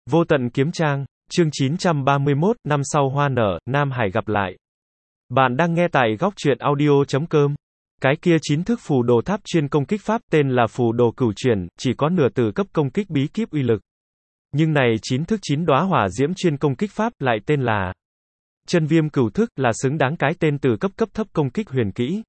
Vô tận kiếm trang, chương 931, năm sau hoa nở, Nam Hải gặp lại. Bạn đang nghe tại góc truyện audio.com. Cái kia 9 thức phù đồ tháp chuyên công kích pháp tên là phù đồ cửu chuyển, chỉ có nửa từ cấp công kích bí kíp uy lực. Nhưng này 9 thức 9 đóa hỏa diễm chuyên công kích pháp lại tên là chân viêm cửu thức, là xứng đáng cái tên từ cấp thấp công kích huyền kỹ.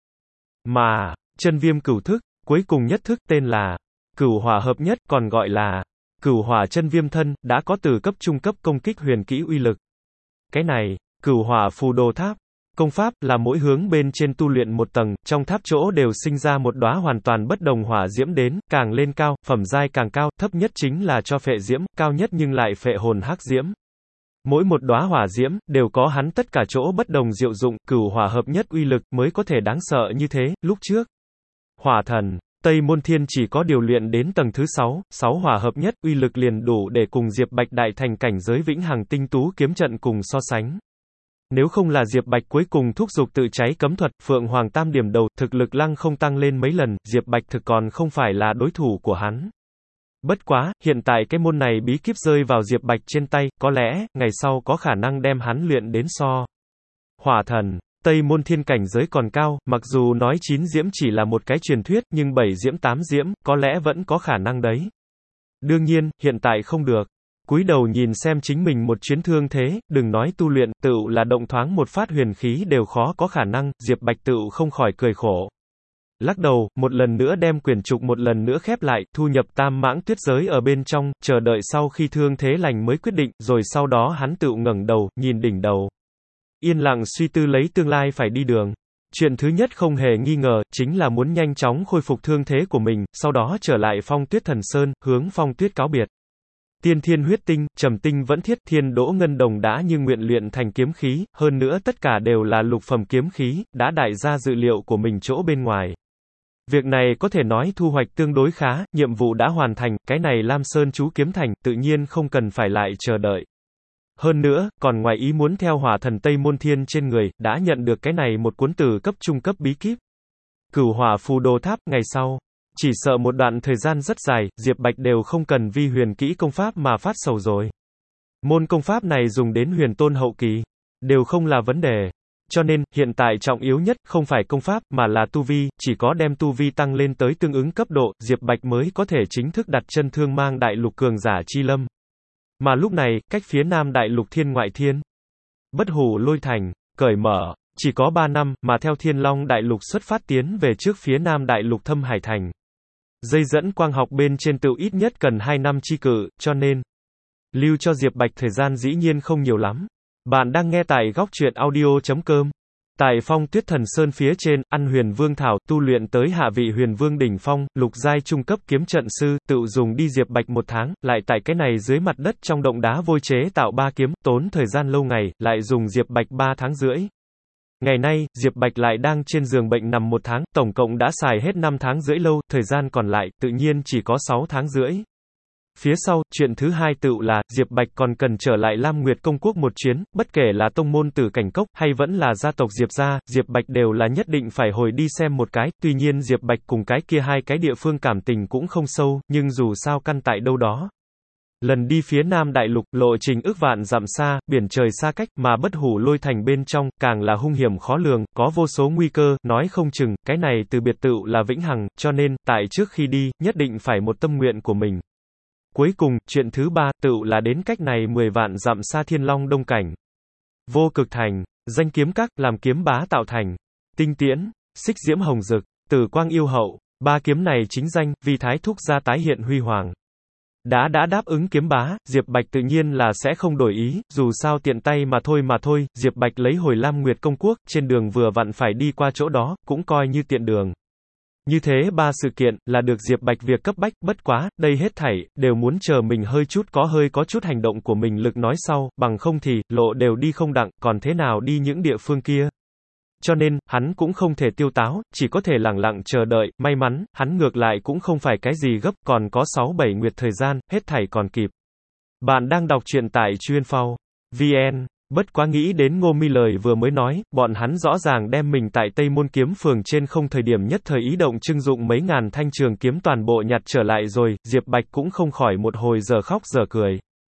Mà chân viêm cửu thức, cuối cùng nhất thức tên là cửu hỏa hợp nhất, còn gọi là cửu hỏa chân viêm thân, đã có từ cấp trung cấp công kích huyền kỹ uy lực. Cái này, cửu hỏa phù đồ tháp, công pháp là mỗi hướng bên trên tu luyện một tầng, trong tháp chỗ đều sinh ra một đóa hoàn toàn bất đồng hỏa diễm đến, càng lên cao, phẩm giai càng cao, thấp nhất chính là cho phệ diễm, cao nhất nhưng lại phệ hồn hắc diễm. Mỗi một đóa hỏa diễm đều có hắn tất cả chỗ bất đồng diệu dụng, cửu hỏa hợp nhất uy lực mới có thể đáng sợ như thế. Lúc trước, Hỏa Thần Tây Môn Thiên chỉ có điều luyện đến tầng thứ 6 hỏa hợp nhất, uy lực liền đủ để cùng Diệp Bạch đại thành cảnh giới vĩnh hằng tinh tú kiếm trận cùng so sánh. Nếu không là Diệp Bạch cuối cùng thúc giục tự cháy cấm thuật, Phượng Hoàng Tam điểm đầu, thực lực lăng không tăng lên mấy lần, Diệp Bạch thực còn không phải là đối thủ của hắn. Bất quá, hiện tại cái môn này bí kíp rơi vào Diệp Bạch trên tay, có lẽ, ngày sau có khả năng đem hắn luyện đến so. Hỏa Thần Tây Môn Thiên cảnh giới còn cao, mặc dù nói 9 diễm chỉ là một cái truyền thuyết, nhưng 7 diễm 8 diễm, có lẽ vẫn có khả năng đấy. Đương nhiên, hiện tại không được. Cúi đầu nhìn xem chính mình một chuyến thương thế, đừng nói tu luyện, tựu là động thoáng một phát huyền khí đều khó có khả năng, Diệp Bạch tựu không khỏi cười khổ. Lắc đầu, một lần nữa đem quyển trục một lần nữa khép lại, thu nhập tam mãng tuyết giới ở bên trong, chờ đợi sau khi thương thế lành mới quyết định, rồi sau đó hắn tựu ngẩng đầu, nhìn đỉnh đầu. Yên lặng suy tư lấy tương lai phải đi đường. Chuyện thứ nhất không hề nghi ngờ, chính là muốn nhanh chóng khôi phục thương thế của mình, sau đó trở lại Phong Tuyết Thần Sơn, hướng Phong Tuyết cáo biệt. Tiên thiên huyết tinh, trầm tinh vẫn thiết, thiên đỗ ngân đồng đã như nguyện luyện thành kiếm khí, hơn nữa tất cả đều là lục phẩm kiếm khí, đã đại ra dự liệu của mình chỗ bên ngoài. Việc này có thể nói thu hoạch tương đối khá, nhiệm vụ đã hoàn thành, cái này Lam Sơn chú kiếm thành, tự nhiên không cần phải lại chờ đợi. Hơn nữa, còn ngoài ý muốn theo Hỏa Thần Tây Môn Thiên trên người, đã nhận được cái này một cuốn từ cấp trung cấp bí kíp. Cửu hỏa phù đồ tháp, ngày sau. Chỉ sợ một đoạn thời gian rất dài, Diệp Bạch đều không cần vi huyền kỹ công pháp mà phát sầu rồi. Môn công pháp này dùng đến huyền tôn hậu kỳ, đều không là vấn đề. Cho nên, hiện tại trọng yếu nhất, không phải công pháp, mà là tu vi, chỉ có đem tu vi tăng lên tới tương ứng cấp độ, Diệp Bạch mới có thể chính thức đặt chân thương mang đại lục cường giả chi lâm. Mà lúc này, cách phía nam đại lục thiên ngoại thiên, Bất Hủ Lôi Thành, cởi mở, chỉ có 3 năm, mà theo Thiên Long đại lục xuất phát tiến về trước phía nam đại lục Thâm Hải Thành. Dây dẫn quang học bên trên tự ít nhất cần 2 năm chi cự, cho nên, lưu cho Diệp Bạch thời gian dĩ nhiên không nhiều lắm. Bạn đang nghe tại góc truyện audio.com. Tại Phong Tuyết Thần Sơn phía trên, ăn huyền vương thảo, tu luyện tới hạ vị huyền vương đỉnh phong, lục giai trung cấp kiếm trận sư, tự dùng đi Diệp Bạch 1 tháng, lại tại cái này dưới mặt đất trong động đá vôi chế tạo 3 kiếm, tốn thời gian lâu ngày, lại dùng Diệp Bạch 3 tháng rưỡi. Ngày nay, Diệp Bạch lại đang trên giường bệnh nằm 1 tháng, tổng cộng đã xài hết 5 tháng rưỡi lâu, thời gian còn lại, tự nhiên chỉ có 6 tháng rưỡi. Phía sau, chuyện thứ hai tựu là, Diệp Bạch còn cần trở lại Lam Nguyệt Công Quốc một chuyến, bất kể là tông môn Tử Cảnh Cốc, hay vẫn là gia tộc Diệp gia, Diệp Bạch đều là nhất định phải hồi đi xem một cái, tuy nhiên Diệp Bạch cùng cái kia hai cái địa phương cảm tình cũng không sâu, nhưng dù sao căn tại đâu đó. Lần đi phía Nam Đại Lục, lộ trình ước vạn dặm xa, biển trời xa cách, mà Bất Hủ Lôi Thành bên trong, càng là hung hiểm khó lường, có vô số nguy cơ, nói không chừng, cái này từ biệt tựu là vĩnh hằng, cho nên, tại trước khi đi, nhất định phải một tâm nguyện của mình. Cuối cùng, chuyện thứ ba, tựu là đến cách này 10 vạn dặm xa Thiên Long Đông Cảnh. Vô Cực Thành, danh kiếm các, làm kiếm bá tạo thành. Tinh Tiễn, Xích Diễm Hồng Dực, Tử Quang Yêu Hậu, 3 kiếm này chính danh, vì Thái Thúc gia tái hiện huy hoàng. Đã đáp ứng kiếm bá, Diệp Bạch tự nhiên là sẽ không đổi ý, dù sao tiện tay mà thôi, Diệp Bạch lấy hồi Lam Nguyệt Công Quốc, trên đường vừa vặn phải đi qua chỗ đó, cũng coi như tiện đường. Như thế 3 sự kiện, là được Diệp Bạch việc cấp bách, bất quá, đây hết thảy, đều muốn chờ mình hơi có chút hành động của mình lực nói sau, bằng không thì, lộ đều đi không đặng, còn thế nào đi những địa phương kia. Cho nên, hắn cũng không thể tiêu táo, chỉ có thể lẳng lặng chờ đợi, may mắn, hắn ngược lại cũng không phải cái gì gấp, còn có 6-7 nguyệt thời gian, hết thảy còn kịp. Bạn đang đọc truyện tại Chuyên.vn. Bất quá nghĩ đến Ngô Mi lời vừa mới nói, bọn hắn rõ ràng đem mình tại Tây Môn Kiếm Phường trên không thời điểm nhất thời ý động trưng dụng mấy ngàn thanh trường kiếm toàn bộ nhặt trở lại rồi, Diệp Bạch cũng không khỏi một hồi giờ khóc giờ cười.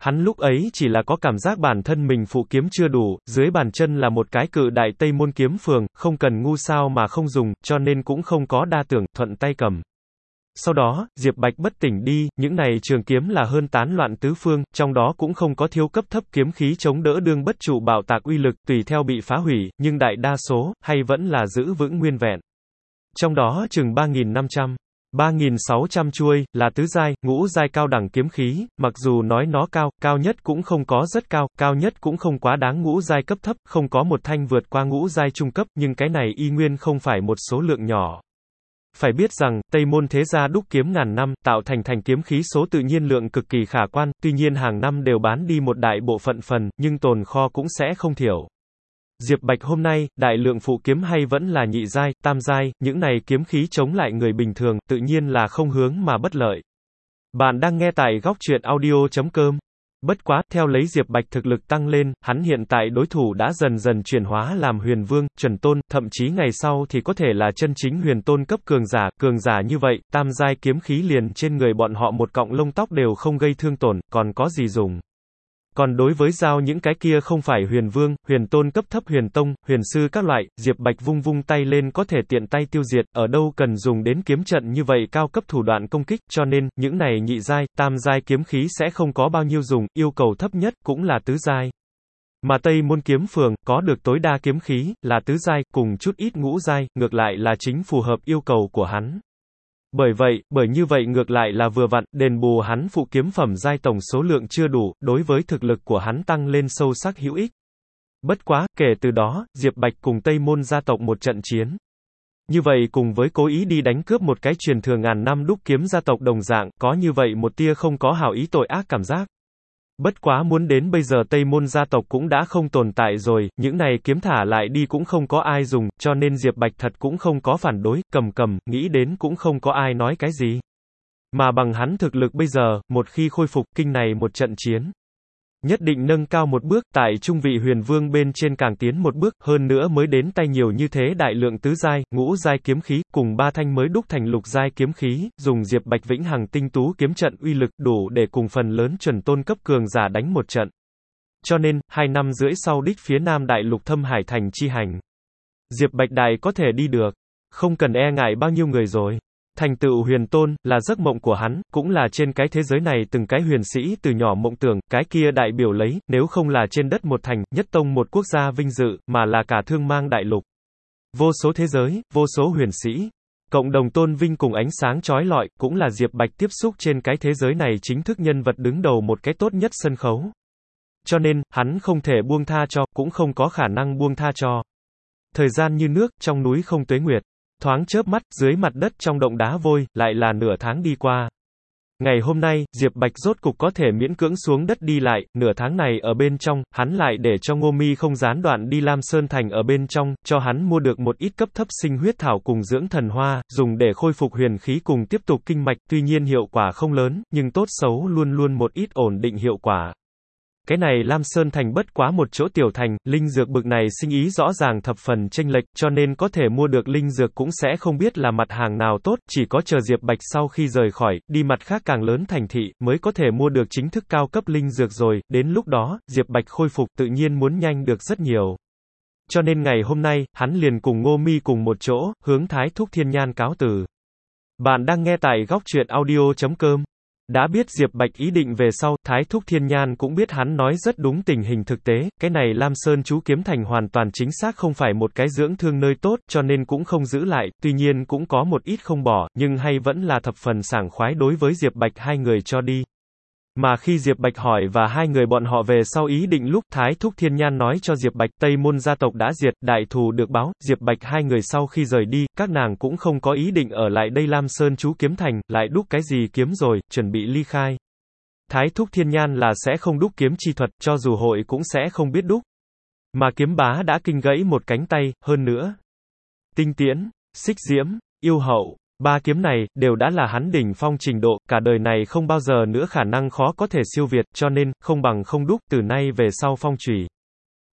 Hắn lúc ấy chỉ là có cảm giác bản thân mình phụ kiếm chưa đủ, dưới bàn chân là một cái cự đại Tây Môn kiếm phường, không cần ngu sao mà không dùng, cho nên cũng không có đa tưởng, thuận tay cầm. Sau đó, Diệp Bạch bất tỉnh đi, những này trường kiếm là hơn tán loạn tứ phương, trong đó cũng không có thiếu cấp thấp kiếm khí chống đỡ đương bất trụ bạo tạc uy lực, tùy theo bị phá hủy, nhưng đại đa số, hay vẫn là giữ vững nguyên vẹn. Trong đó chừng 3.500, 3.600 chuôi, là tứ giai, ngũ giai cao đẳng kiếm khí, mặc dù nói nó cao, cao nhất cũng không có rất cao, cao nhất cũng không quá đáng ngũ giai cấp thấp, không có một thanh vượt qua ngũ giai trung cấp, nhưng cái này y nguyên không phải một số lượng nhỏ. Phải biết rằng, Tây Môn thế gia đúc kiếm ngàn năm, tạo thành kiếm khí số tự nhiên lượng cực kỳ khả quan, tuy nhiên hàng năm đều bán đi một đại bộ phận phần, nhưng tồn kho cũng sẽ không thiểu. Diệp Bạch hôm nay, đại lượng phụ kiếm hay vẫn là nhị giai, tam giai, những này kiếm khí chống lại người bình thường, tự nhiên là không hướng mà bất lợi. Bạn đang nghe tại góc truyện audio.com. Bất quá, theo lấy Diệp Bạch thực lực tăng lên, hắn hiện tại đối thủ đã dần dần chuyển hóa làm huyền vương, chuẩn tôn, thậm chí ngày sau thì có thể là chân chính huyền tôn cấp cường giả như vậy, tam giai kiếm khí liền trên người bọn họ một cọng lông tóc đều không gây thương tổn, còn có gì dùng. Còn đối với giao những cái kia không phải huyền vương, huyền tôn cấp thấp huyền tông, huyền sư các loại, Diệp Bạch vung vung tay lên có thể tiện tay tiêu diệt, ở đâu cần dùng đến kiếm trận như vậy cao cấp thủ đoạn công kích, cho nên, những này nhị giai, tam giai kiếm khí sẽ không có bao nhiêu dùng, yêu cầu thấp nhất cũng là tứ giai. Mà Tây Môn kiếm phường, có được tối đa kiếm khí, là tứ giai, cùng chút ít ngũ giai, ngược lại là chính phù hợp yêu cầu của hắn. Bởi như vậy ngược lại là vừa vặn, đền bù hắn phụ kiếm phẩm giai tổng số lượng chưa đủ, đối với thực lực của hắn tăng lên sâu sắc hữu ích. Bất quá, kể từ đó, Diệp Bạch cùng Tây Môn gia tộc một trận chiến. Như vậy cùng với cố ý đi đánh cướp một cái truyền thừa ngàn năm đúc kiếm gia tộc đồng dạng, có như vậy một tia không có hảo ý tội ác cảm giác. Bất quá muốn đến bây giờ Tây Môn gia tộc cũng đã không tồn tại rồi, những này kiếm thả lại đi cũng không có ai dùng, cho nên Diệp Bạch thật cũng không có phản đối, nghĩ đến cũng không có ai nói cái gì. Mà bằng hắn thực lực bây giờ, một khi khôi phục kinh này một trận chiến, nhất định nâng cao một bước, tại trung vị huyền vương bên trên càng tiến một bước, hơn nữa mới đến tay nhiều như thế đại lượng tứ giai, ngũ giai kiếm khí, cùng ba thanh mới đúc thành lục giai kiếm khí, dùng Diệp Bạch vĩnh hằng tinh tú kiếm trận uy lực đủ để cùng phần lớn chuẩn tôn cấp cường giả đánh một trận. Cho nên, 2 năm rưỡi sau đích phía Nam Đại Lục Thâm Hải thành chi hành, Diệp Bạch Đại có thể đi được, không cần e ngại bao nhiêu người rồi. Thành tựu huyền tôn, là giấc mộng của hắn, cũng là trên cái thế giới này từng cái huyền sĩ từ nhỏ mộng tưởng, cái kia đại biểu lấy, nếu không là trên đất một thành, nhất tông một quốc gia vinh dự, mà là cả thương mang đại lục. Vô số thế giới, vô số huyền sĩ, cộng đồng tôn vinh cùng ánh sáng chói lọi, cũng là Diệp Bạch tiếp xúc trên cái thế giới này chính thức nhân vật đứng đầu một cái tốt nhất sân khấu. Cho nên, hắn không thể buông tha cho, cũng không có khả năng buông tha cho. Thời gian như nước, trong núi không tuế nguyệt. Thoáng chớp mắt, dưới mặt đất trong động đá vôi, lại là nửa tháng đi qua. Ngày hôm nay, Diệp Bạch rốt cục có thể miễn cưỡng xuống đất đi lại, nửa tháng này ở bên trong, hắn lại để cho Ngô Mi không gián đoạn đi Lam Sơn Thành ở bên trong, cho hắn mua được một ít cấp thấp sinh huyết thảo cùng dưỡng thần hoa, dùng để khôi phục huyền khí cùng tiếp tục kinh mạch, tuy nhiên hiệu quả không lớn, nhưng tốt xấu luôn luôn một ít ổn định hiệu quả. Cái này Lam Sơn Thành bất quá một chỗ tiểu thành, linh dược bực này sinh ý rõ ràng thập phần chênh lệch, cho nên có thể mua được linh dược cũng sẽ không biết là mặt hàng nào tốt, chỉ có chờ Diệp Bạch sau khi rời khỏi, đi mặt khác càng lớn thành thị, mới có thể mua được chính thức cao cấp linh dược rồi, đến lúc đó, Diệp Bạch khôi phục tự nhiên muốn nhanh được rất nhiều. Cho nên ngày hôm nay, hắn liền cùng Ngô Mi cùng một chỗ, hướng Thái Thúc Thiên Nhan cáo từ. Bạn đang nghe tại góc truyện audio.com. Đã biết Diệp Bạch ý định về sau, Thái Thúc Thiên Nhan cũng biết hắn nói rất đúng tình hình thực tế, cái này Lam Sơn chú kiếm thành hoàn toàn chính xác không phải một cái dưỡng thương nơi tốt, cho nên cũng không giữ lại, tuy nhiên cũng có một ít không bỏ, nhưng hay vẫn là thập phần sảng khoái đối với Diệp Bạch hai người cho đi. Mà khi Diệp Bạch hỏi và hai người bọn họ về sau ý định lúc Thái Thúc Thiên Nhan nói cho Diệp Bạch Tây Môn gia tộc đã diệt, đại thù được báo, Diệp Bạch hai người sau khi rời đi, các nàng cũng không có ý định ở lại đây Lam Sơn chú kiếm thành, lại đúc cái gì kiếm rồi, chuẩn bị ly khai. Thái Thúc Thiên Nhan là sẽ không đúc kiếm chi thuật, cho dù hội cũng sẽ không biết đúc. Mà kiếm bá đã kinh gãy một cánh tay, hơn nữa. Tinh tiễn, xích diễm, yêu hậu. Ba kiếm này, đều đã là hắn đỉnh phong trình độ, cả đời này không bao giờ nữa khả năng khó có thể siêu việt, cho nên, không bằng không đúc, từ nay về sau phong chủy.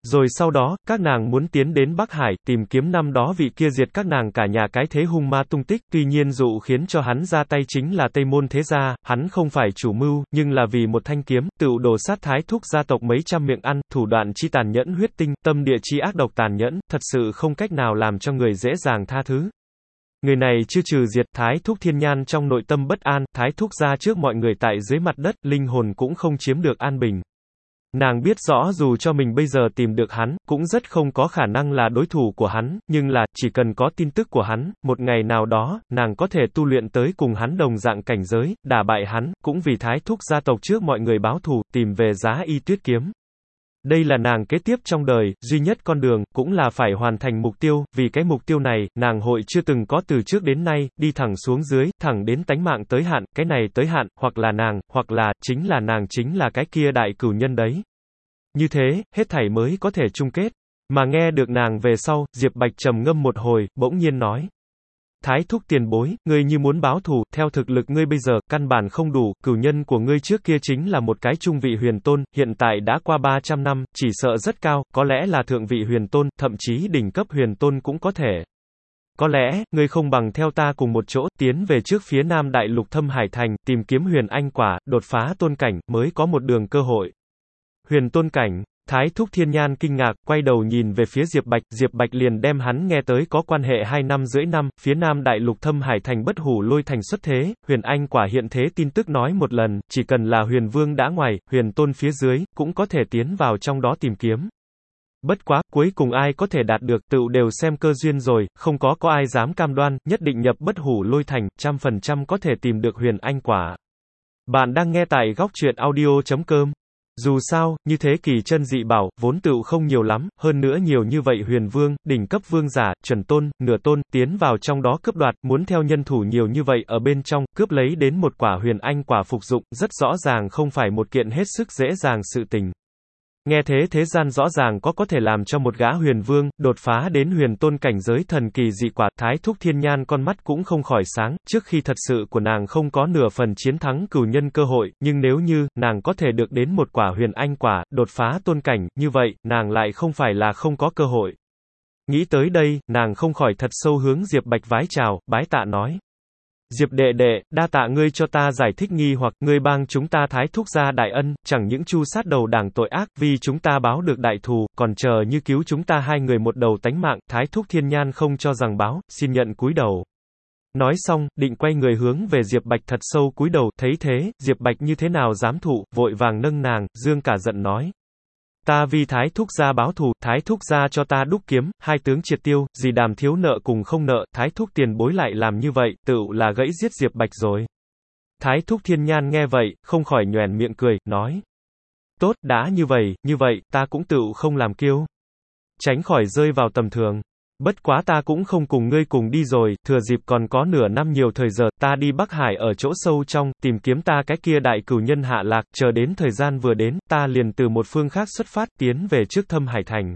Rồi sau đó, các nàng muốn tiến đến Bắc Hải, tìm kiếm năm đó vị kia diệt các nàng cả nhà cái thế hung ma tung tích, tuy nhiên dụ khiến cho hắn ra tay chính là Tây Môn Thế Gia, hắn không phải chủ mưu, nhưng là vì một thanh kiếm, tựu đổ sát Thái Thúc gia tộc mấy trăm miệng ăn, thủ đoạn chi tàn nhẫn huyết tinh, tâm địa chi ác độc tàn nhẫn, thật sự không cách nào làm cho người dễ dàng tha thứ. Người này chưa trừ diệt, Thái Thúc Thiên Nhan trong nội tâm bất an, Thái Thúc gia trước mọi người tại dưới mặt đất, linh hồn cũng không chiếm được an bình. Nàng biết rõ dù cho mình bây giờ tìm được hắn, cũng rất không có khả năng là đối thủ của hắn, nhưng là, chỉ cần có tin tức của hắn, một ngày nào đó, nàng có thể tu luyện tới cùng hắn đồng dạng cảnh giới, đả bại hắn, cũng vì Thái Thúc gia tộc trước mọi người báo thù, tìm về Giá Y Tuyết kiếm. Đây là nàng kế tiếp trong đời, duy nhất con đường, cũng là phải hoàn thành mục tiêu, vì cái mục tiêu này, nàng hội chưa từng có từ trước đến nay, đi thẳng xuống dưới, thẳng đến tánh mạng tới hạn, cái này tới hạn, hoặc là nàng, hoặc là, chính là cái kia đại cửu nhân đấy. Như thế, hết thảy mới có thể chung kết. Mà nghe được nàng về sau, Diệp Bạch trầm ngâm một hồi, bỗng nhiên nói. Thái Thúc tiền bối, ngươi như muốn báo thù, theo thực lực ngươi bây giờ, căn bản không đủ, cửu nhân của ngươi trước kia chính là một cái trung vị huyền tôn, hiện tại đã qua 300 năm, chỉ sợ rất cao, có lẽ là thượng vị huyền tôn, thậm chí đỉnh cấp huyền tôn cũng có thể. Có lẽ, ngươi không bằng theo ta cùng một chỗ, tiến về trước phía Nam Đại Lục Thâm Hải Thành, tìm kiếm huyền anh quả, đột phá tôn cảnh, mới có một đường cơ hội. Huyền tôn cảnh. Thái Thúc Thiên Nhan kinh ngạc, quay đầu nhìn về phía Diệp Bạch liền đem hắn nghe tới có quan hệ 2 năm rưỡi năm, phía Nam Đại Lục Thâm Hải Thành Bất Hủ Lôi Thành xuất thế, huyền anh quả hiện thế tin tức nói một lần, chỉ cần là huyền vương đã ngoài, huyền tôn phía dưới, cũng có thể tiến vào trong đó tìm kiếm. Bất quá, cuối cùng ai có thể đạt được, tựu đều xem cơ duyên rồi, không có ai dám cam đoan, nhất định nhập Bất Hủ Lôi Thành, 100% có thể tìm được huyền anh quả. Bạn đang nghe tại góc truyện audio.com. Dù sao, như thế kỳ chân dị bảo, vốn tựu không nhiều lắm, hơn nữa nhiều như vậy huyền vương, đỉnh cấp vương giả, chuẩn tôn, nửa tôn, tiến vào trong đó cướp đoạt, muốn theo nhân thủ nhiều như vậy ở bên trong, cướp lấy đến một quả huyền anh quả phục dụng, rất rõ ràng không phải một kiện hết sức dễ dàng sự tình. Nghe thế gian rõ ràng có thể làm cho một gã huyền vương, đột phá đến huyền tôn cảnh giới thần kỳ dị quả, Thái Thúc Thiên Nhan con mắt cũng không khỏi sáng, trước khi thật sự của nàng không có nửa phần chiến thắng cửu nhân cơ hội, nhưng nếu như, nàng có thể được đến một quả huyền anh quả, đột phá tôn cảnh, như vậy, nàng lại không phải là không có cơ hội. Nghĩ tới đây, nàng không khỏi thật sâu hướng Diệp Bạch vái chào, bái tạ nói. Diệp đệ đệ, đa tạ ngươi cho ta giải thích nghi hoặc, ngươi bang chúng ta Thái Thúc gia đại ân, chẳng những tru sát đầu đảng tội ác, vì chúng ta báo được đại thù, còn chờ như cứu chúng ta hai người một đầu tánh mạng, Thái Thúc Thiên Nhan không cho rằng báo, xin nhận cúi đầu. Nói xong, định quay người hướng về Diệp Bạch thật sâu cúi đầu, thấy thế, Diệp Bạch như thế nào dám thụ, vội vàng nâng nàng, dương cả giận nói. Ta vì Thái Thúc gia báo thù, Thái Thúc gia cho ta đúc kiếm, hai tướng triệt tiêu, gì đàm thiếu nợ cùng không nợ, Thái Thúc tiền bối lại làm như vậy, tựu là gãy giết Diệp Bạch rồi. Thái Thúc Thiên Nhan nghe vậy, không khỏi nhoẻn miệng cười, nói. Tốt, đã như vậy, ta cũng tựu không làm kiêu. Tránh khỏi rơi vào tầm thường. Bất quá ta cũng không cùng ngươi cùng đi rồi, thừa dịp còn có nửa năm nhiều thời giờ, ta đi Bắc Hải ở chỗ sâu trong, tìm kiếm ta cái kia đại cửu nhân hạ lạc, chờ đến thời gian vừa đến, ta liền từ một phương khác xuất phát, tiến về trước Thâm Hải Thành.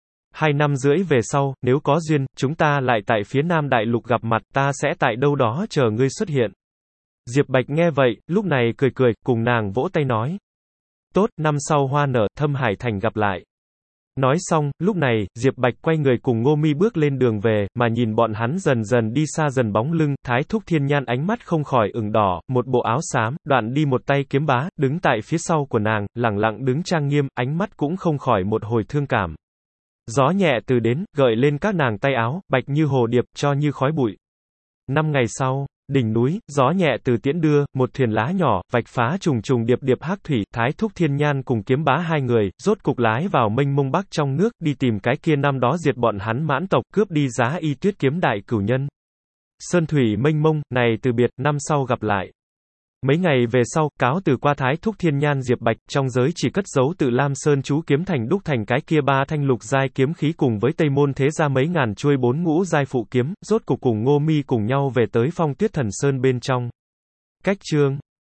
2 năm rưỡi về sau, nếu có duyên, chúng ta lại tại phía Nam Đại Lục gặp mặt, ta sẽ tại đâu đó chờ ngươi xuất hiện. Diệp Bạch nghe vậy, lúc này cười, cùng nàng vỗ tay nói. Tốt, năm sau hoa nở, Thâm Hải Thành gặp lại. Nói xong, lúc này, Diệp Bạch quay người cùng Ngô Mi bước lên đường về, mà nhìn bọn hắn dần dần đi xa dần bóng lưng, Thái Thúc Thiên Nhan ánh mắt không khỏi ửng đỏ, một bộ áo xám, đoạn đi một tay kiếm bá, đứng tại phía sau của nàng, lẳng lặng đứng trang nghiêm, ánh mắt cũng không khỏi một hồi thương cảm. Gió nhẹ từ đến, gợi lên các nàng tay áo, bạch như hồ điệp, cho như khói bụi. 5 ngày sau, đỉnh núi, gió nhẹ từ tiễn đưa, một thuyền lá nhỏ, vạch phá trùng điệp hắc thủy, Thái Thúc Thiên Nhan cùng kiếm bá hai người, rốt cục lái vào mênh mông bắc trong nước, đi tìm cái kia năm đó diệt bọn hắn Mãn tộc, cướp đi Giá Y Tuyết kiếm đại cửu nhân. Sơn thủy mênh mông, này từ biệt, năm sau gặp lại. Mấy ngày về sau, cáo từ qua Thái Thúc Thiên Nhan Diệp Bạch, trong giới chỉ cất giấu tự Lam Sơn chú kiếm thành đúc thành cái kia 3 thanh lục giai kiếm khí cùng với Tây Môn Thế Gia mấy ngàn chuôi 4 ngũ giai phụ kiếm, rốt cục cùng Ngô Mi cùng nhau về tới Phong Tuyết Thần Sơn bên trong. Cách chương